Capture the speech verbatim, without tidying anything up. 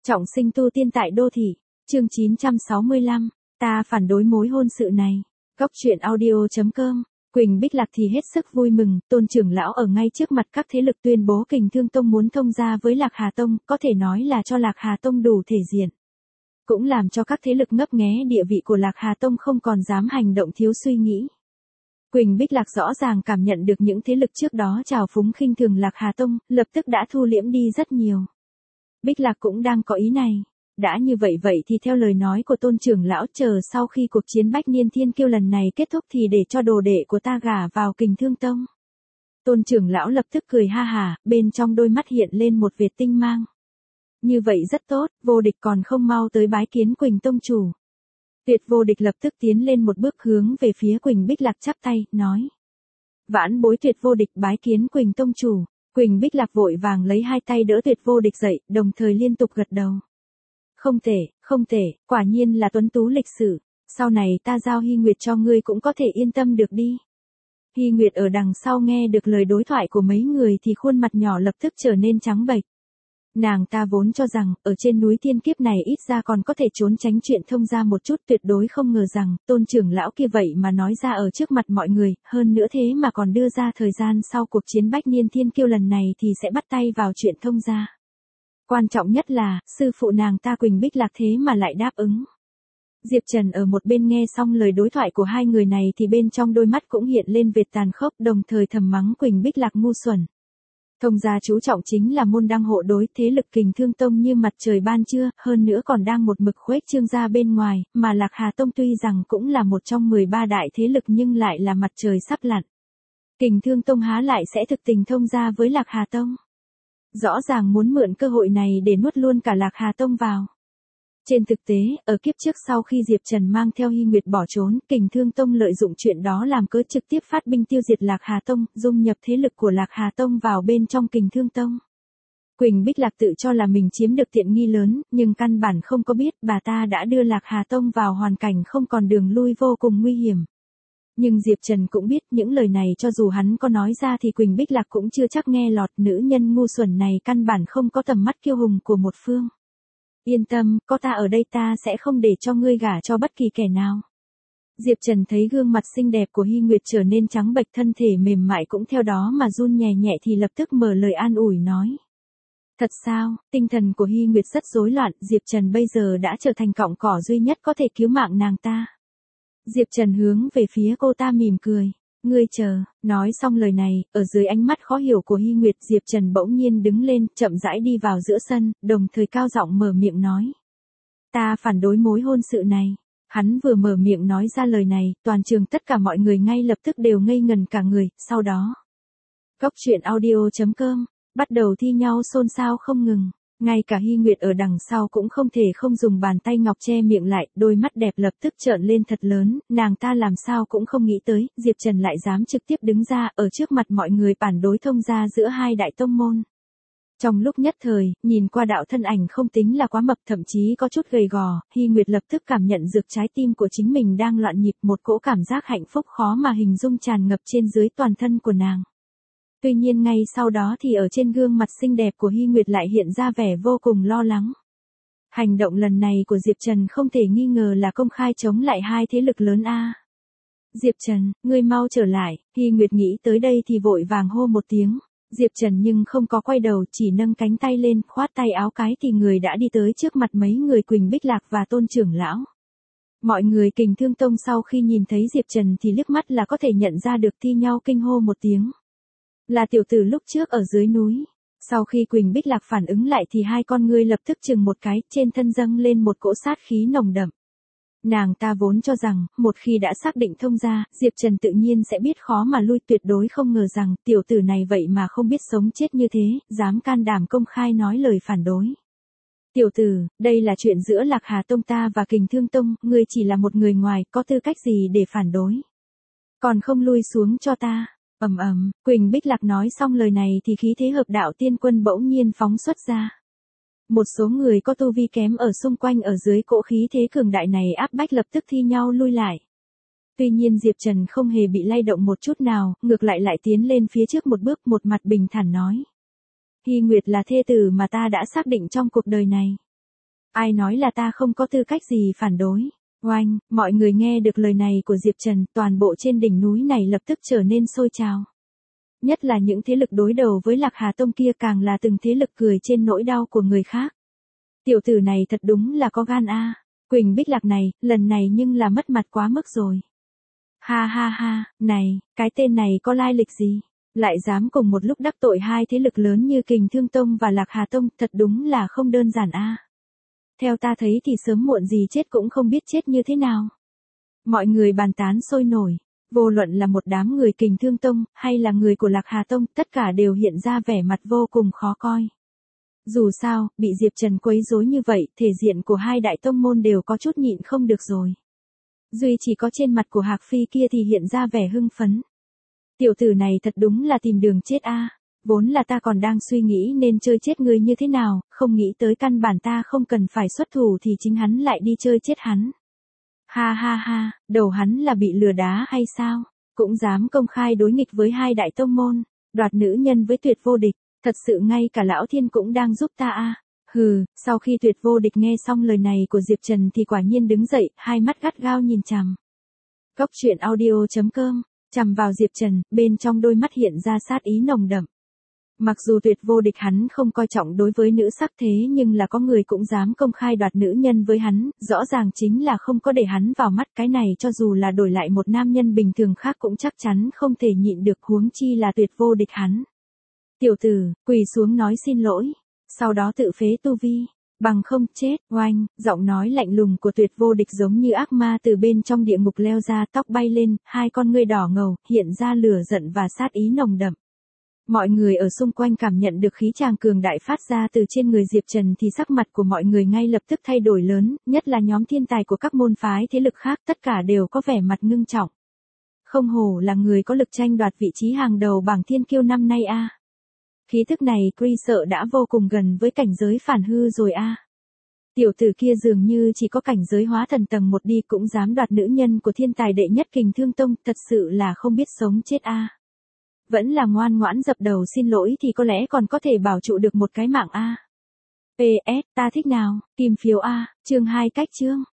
Trọng sinh tu tiên tại đô thị, chương chín trăm sáu mươi lăm, ta phản đối mối hôn sự này. Góc truyện audio chấm com. Quỳnh Bích Lạc thì hết sức vui mừng, Tôn trưởng lão ở ngay trước mặt các thế lực tuyên bố Kình Thương Tông muốn thông gia với Lạc Hà Tông, có thể nói là cho Lạc Hà Tông đủ thể diện. Cũng làm cho các thế lực ngấp nghé địa vị của Lạc Hà Tông không còn dám hành động thiếu suy nghĩ. Quỳnh Bích Lạc rõ ràng cảm nhận được những thế lực trước đó trào phúng khinh thường Lạc Hà Tông, lập tức đã thu liễm đi rất nhiều. Bích Lạc cũng đang có ý này. Đã như vậy vậy thì theo lời nói của Tôn trưởng lão, chờ sau khi cuộc chiến Bách Niên Thiên Kiêu lần này kết thúc thì để cho đồ đệ của ta gả vào Kình Thương Tông. Tôn trưởng lão lập tức cười ha hả, bên trong đôi mắt hiện lên một vệt tinh mang. Như vậy rất tốt, Vô Địch còn không mau tới bái kiến Quỳnh Tông chủ. Tuyệt Vô Địch lập tức tiến lên một bước hướng về phía Quỳnh Bích Lạc chắp tay, nói. Vãn bối Tuyệt Vô Địch bái kiến Quỳnh Tông chủ. Quỳnh Bích Lạc vội vàng lấy hai tay đỡ Tuyệt Vô Địch dậy, đồng thời liên tục gật đầu. Không thể, không thể, quả nhiên là tuấn tú lịch sử, sau này ta giao Hy Nguyệt cho ngươi cũng có thể yên tâm được đi. Hy Nguyệt ở đằng sau nghe được lời đối thoại của mấy người thì khuôn mặt nhỏ lập tức trở nên trắng bệch. Nàng ta vốn cho rằng, ở trên núi thiên kiếp này ít ra còn có thể trốn tránh chuyện thông gia một chút, tuyệt đối không ngờ rằng, Tôn trưởng lão kia vậy mà nói ra ở trước mặt mọi người, hơn nữa thế mà còn đưa ra thời gian sau cuộc chiến Bách Niên Thiên Kiêu lần này thì sẽ bắt tay vào chuyện thông gia. Quan trọng nhất là, sư phụ nàng ta Quỳnh Bích Lạc thế mà lại đáp ứng. Diệp Trần ở một bên nghe xong lời đối thoại của hai người này thì bên trong đôi mắt cũng hiện lên vệt tàn khốc, đồng thời thầm mắng Quỳnh Bích Lạc ngu xuẩn. Thông gia chú trọng chính là môn đăng hộ đối, thế lực Kình Thương Tông như mặt trời ban trưa, hơn nữa còn đang một mực khuếch trương ra bên ngoài, mà Lạc Hà Tông tuy rằng cũng là một trong mười ba đại thế lực nhưng lại là mặt trời sắp lặn. Kình Thương Tông há lại sẽ thực tình thông gia với Lạc Hà Tông. Rõ ràng muốn mượn cơ hội này để nuốt luôn cả Lạc Hà Tông vào. Trên thực tế, ở kiếp trước sau khi Diệp Trần mang theo Hy Nguyệt bỏ trốn, Kình Thương Tông lợi dụng chuyện đó làm cớ trực tiếp phát binh tiêu diệt Lạc Hà Tông, dung nhập thế lực của Lạc Hà Tông vào bên trong Kình Thương Tông. Quỳnh Bích Lạc tự cho là mình chiếm được tiện nghi lớn, nhưng căn bản không có biết bà ta đã đưa Lạc Hà Tông vào hoàn cảnh không còn đường lui vô cùng nguy hiểm. Nhưng Diệp Trần cũng biết những lời này cho dù hắn có nói ra thì Quỳnh Bích Lạc cũng chưa chắc nghe lọt, nữ nhân ngu xuẩn này căn bản không có tầm mắt kiêu hùng của một phương. Yên tâm, có ta ở đây ta sẽ không để cho ngươi gả cho bất kỳ kẻ nào. Diệp Trần thấy gương mặt xinh đẹp của Hy Nguyệt trở nên trắng bệch, thân thể mềm mại cũng theo đó mà run nhẹ nhẹ thì lập tức mở lời an ủi nói. Thật sao, tinh thần của Hy Nguyệt rất rối loạn, Diệp Trần bây giờ đã trở thành cọng cỏ duy nhất có thể cứu mạng nàng ta. Diệp Trần hướng về phía cô ta mỉm cười. Ngươi chờ, nói xong lời này, ở dưới ánh mắt khó hiểu của Hy Nguyệt, Diệp Trần bỗng nhiên đứng lên, chậm rãi đi vào giữa sân, đồng thời cao giọng mở miệng nói. Ta phản đối mối hôn sự này. Hắn vừa mở miệng nói ra lời này, toàn trường tất cả mọi người ngay lập tức đều ngây ngần cả người, sau đó. Góc truyện audio chấm com, bắt đầu thi nhau xôn xao không ngừng. Ngay cả Hy Nguyệt ở đằng sau cũng không thể không dùng bàn tay ngọc che miệng lại, đôi mắt đẹp lập tức trợn lên thật lớn, nàng ta làm sao cũng không nghĩ tới, Diệp Trần lại dám trực tiếp đứng ra ở trước mặt mọi người phản đối thông gia giữa hai đại tông môn. Trong lúc nhất thời, nhìn qua đạo thân ảnh không tính là quá mập, thậm chí có chút gầy gò, Hy Nguyệt lập tức cảm nhận được trái tim của chính mình đang loạn nhịp, một cỗ cảm giác hạnh phúc khó mà hình dung tràn ngập trên dưới toàn thân của nàng. Tuy nhiên ngay sau đó thì ở trên gương mặt xinh đẹp của Hy Nguyệt lại hiện ra vẻ vô cùng lo lắng. Hành động lần này của Diệp Trần không thể nghi ngờ là công khai chống lại hai thế lực lớn a. Diệp Trần, ngươi mau trở lại, Hy Nguyệt nghĩ tới đây thì vội vàng hô một tiếng. Diệp Trần nhưng không có quay đầu, chỉ nâng cánh tay lên, khoát tay áo cái thì người đã đi tới trước mặt mấy người Quỳnh Bích Lạc và Tôn trưởng lão. Mọi người Kình Thương Tông sau khi nhìn thấy Diệp Trần thì liếc mắt là có thể nhận ra được, thi nhau kinh hô một tiếng. Là tiểu tử lúc trước ở dưới núi. Sau khi Quỳnh Bích Lạc phản ứng lại thì hai con ngươi lập tức chừng một cái, trên thân dâng lên một cỗ sát khí nồng đậm. Nàng ta vốn cho rằng, một khi đã xác định thông gia, Diệp Trần tự nhiên sẽ biết khó mà lui, tuyệt đối không ngờ rằng, tiểu tử này vậy mà không biết sống chết như thế, dám can đảm công khai nói lời phản đối. Tiểu tử, đây là chuyện giữa Lạc Hà Tông ta và Kình Thương Tông, ngươi chỉ là một người ngoài, có tư cách gì để phản đối. Còn không lui xuống cho ta. Ầm ầm, Quỳnh Bích Lạc nói xong lời này thì khí thế hợp đạo tiên quân bỗng nhiên phóng xuất ra. Một số người có tu vi kém ở xung quanh ở dưới cỗ khí thế cường đại này áp bách lập tức thi nhau lui lại. Tuy nhiên Diệp Trần không hề bị lay động một chút nào, ngược lại lại tiến lên phía trước một bước, một mặt bình thản nói. Hy Nguyệt là thê tử mà ta đã xác định trong cuộc đời này. Ai nói là ta không có tư cách gì phản đối. Oanh, mọi người nghe được lời này của Diệp Trần, toàn bộ trên đỉnh núi này lập tức trở nên sôi trào. Nhất là những thế lực đối đầu với Lạc Hà Tông kia càng là từng thế lực cười trên nỗi đau của người khác. Tiểu tử này thật đúng là có gan a. Quỳnh Bích Lạc này, lần này nhưng là mất mặt quá mức rồi. Ha ha ha, này, cái tên này có lai lịch gì? Lại dám cùng một lúc đắc tội hai thế lực lớn như Kình Thương Tông và Lạc Hà Tông, thật đúng là không đơn giản a. Theo ta thấy thì sớm muộn gì chết cũng không biết chết như thế nào. Mọi người bàn tán sôi nổi, vô luận là một đám người Kình Thương Tông, hay là người của Lạc Hà Tông, tất cả đều hiện ra vẻ mặt vô cùng khó coi. Dù sao, bị Diệp Trần quấy rối như vậy, thể diện của hai đại tông môn đều có chút nhịn không được rồi. Duy chỉ có trên mặt của Hạc Phi kia thì hiện ra vẻ hưng phấn. Tiểu tử này thật đúng là tìm đường chết a. Vốn là ta còn đang suy nghĩ nên chơi chết người như thế nào, không nghĩ tới căn bản ta không cần phải xuất thủ thì chính hắn lại đi chơi chết hắn. Ha ha ha, đầu hắn là bị lừa đá hay sao? Cũng dám công khai đối nghịch với hai đại tông môn, đoạt nữ nhân với Tuyệt Vô Địch, thật sự ngay cả Lão Thiên cũng đang giúp ta a. Hừ, sau khi Tuyệt Vô Địch nghe xong lời này của Diệp Trần thì quả nhiên đứng dậy, hai mắt gắt gao nhìn chằm. Cốc truyện audio chấm com, chằm vào Diệp Trần, bên trong đôi mắt hiện ra sát ý nồng đậm. Mặc dù Tuyệt Vô Địch hắn không coi trọng đối với nữ sắc thế nhưng là có người cũng dám công khai đoạt nữ nhân với hắn, rõ ràng chính là không có để hắn vào mắt, cái này cho dù là đổi lại một nam nhân bình thường khác cũng chắc chắn không thể nhịn được, huống chi là Tuyệt Vô Địch hắn. Tiểu tử, quỳ xuống nói xin lỗi, sau đó tự phế tu vi, bằng không chết. Oanh, giọng nói lạnh lùng của Tuyệt Vô Địch giống như ác ma từ bên trong địa ngục leo ra, tóc bay lên, hai con ngươi đỏ ngầu, hiện ra lửa giận và sát ý nồng đậm. Mọi người ở xung quanh cảm nhận được khí tràng cường đại phát ra từ trên người Diệp Trần thì sắc mặt của mọi người ngay lập tức thay đổi lớn, nhất là nhóm thiên tài của các môn phái thế lực khác, tất cả đều có vẻ mặt ngưng trọng. Không hổ là người có lực tranh đoạt vị trí hàng đầu bảng thiên kiêu năm nay a. Khí thức này Cree sợ đã vô cùng gần với cảnh giới phản hư rồi a. Tiểu tử kia dường như chỉ có cảnh giới hóa thần tầng một đi cũng dám đoạt nữ nhân của thiên tài đệ nhất Kình Thương Tông, thật sự là không biết sống chết a. Vẫn là ngoan ngoãn dập đầu xin lỗi thì có lẽ còn có thể bảo trụ được một cái mạng a. pê ét, ta thích nào, kim phiếu a, chương hai cách chương.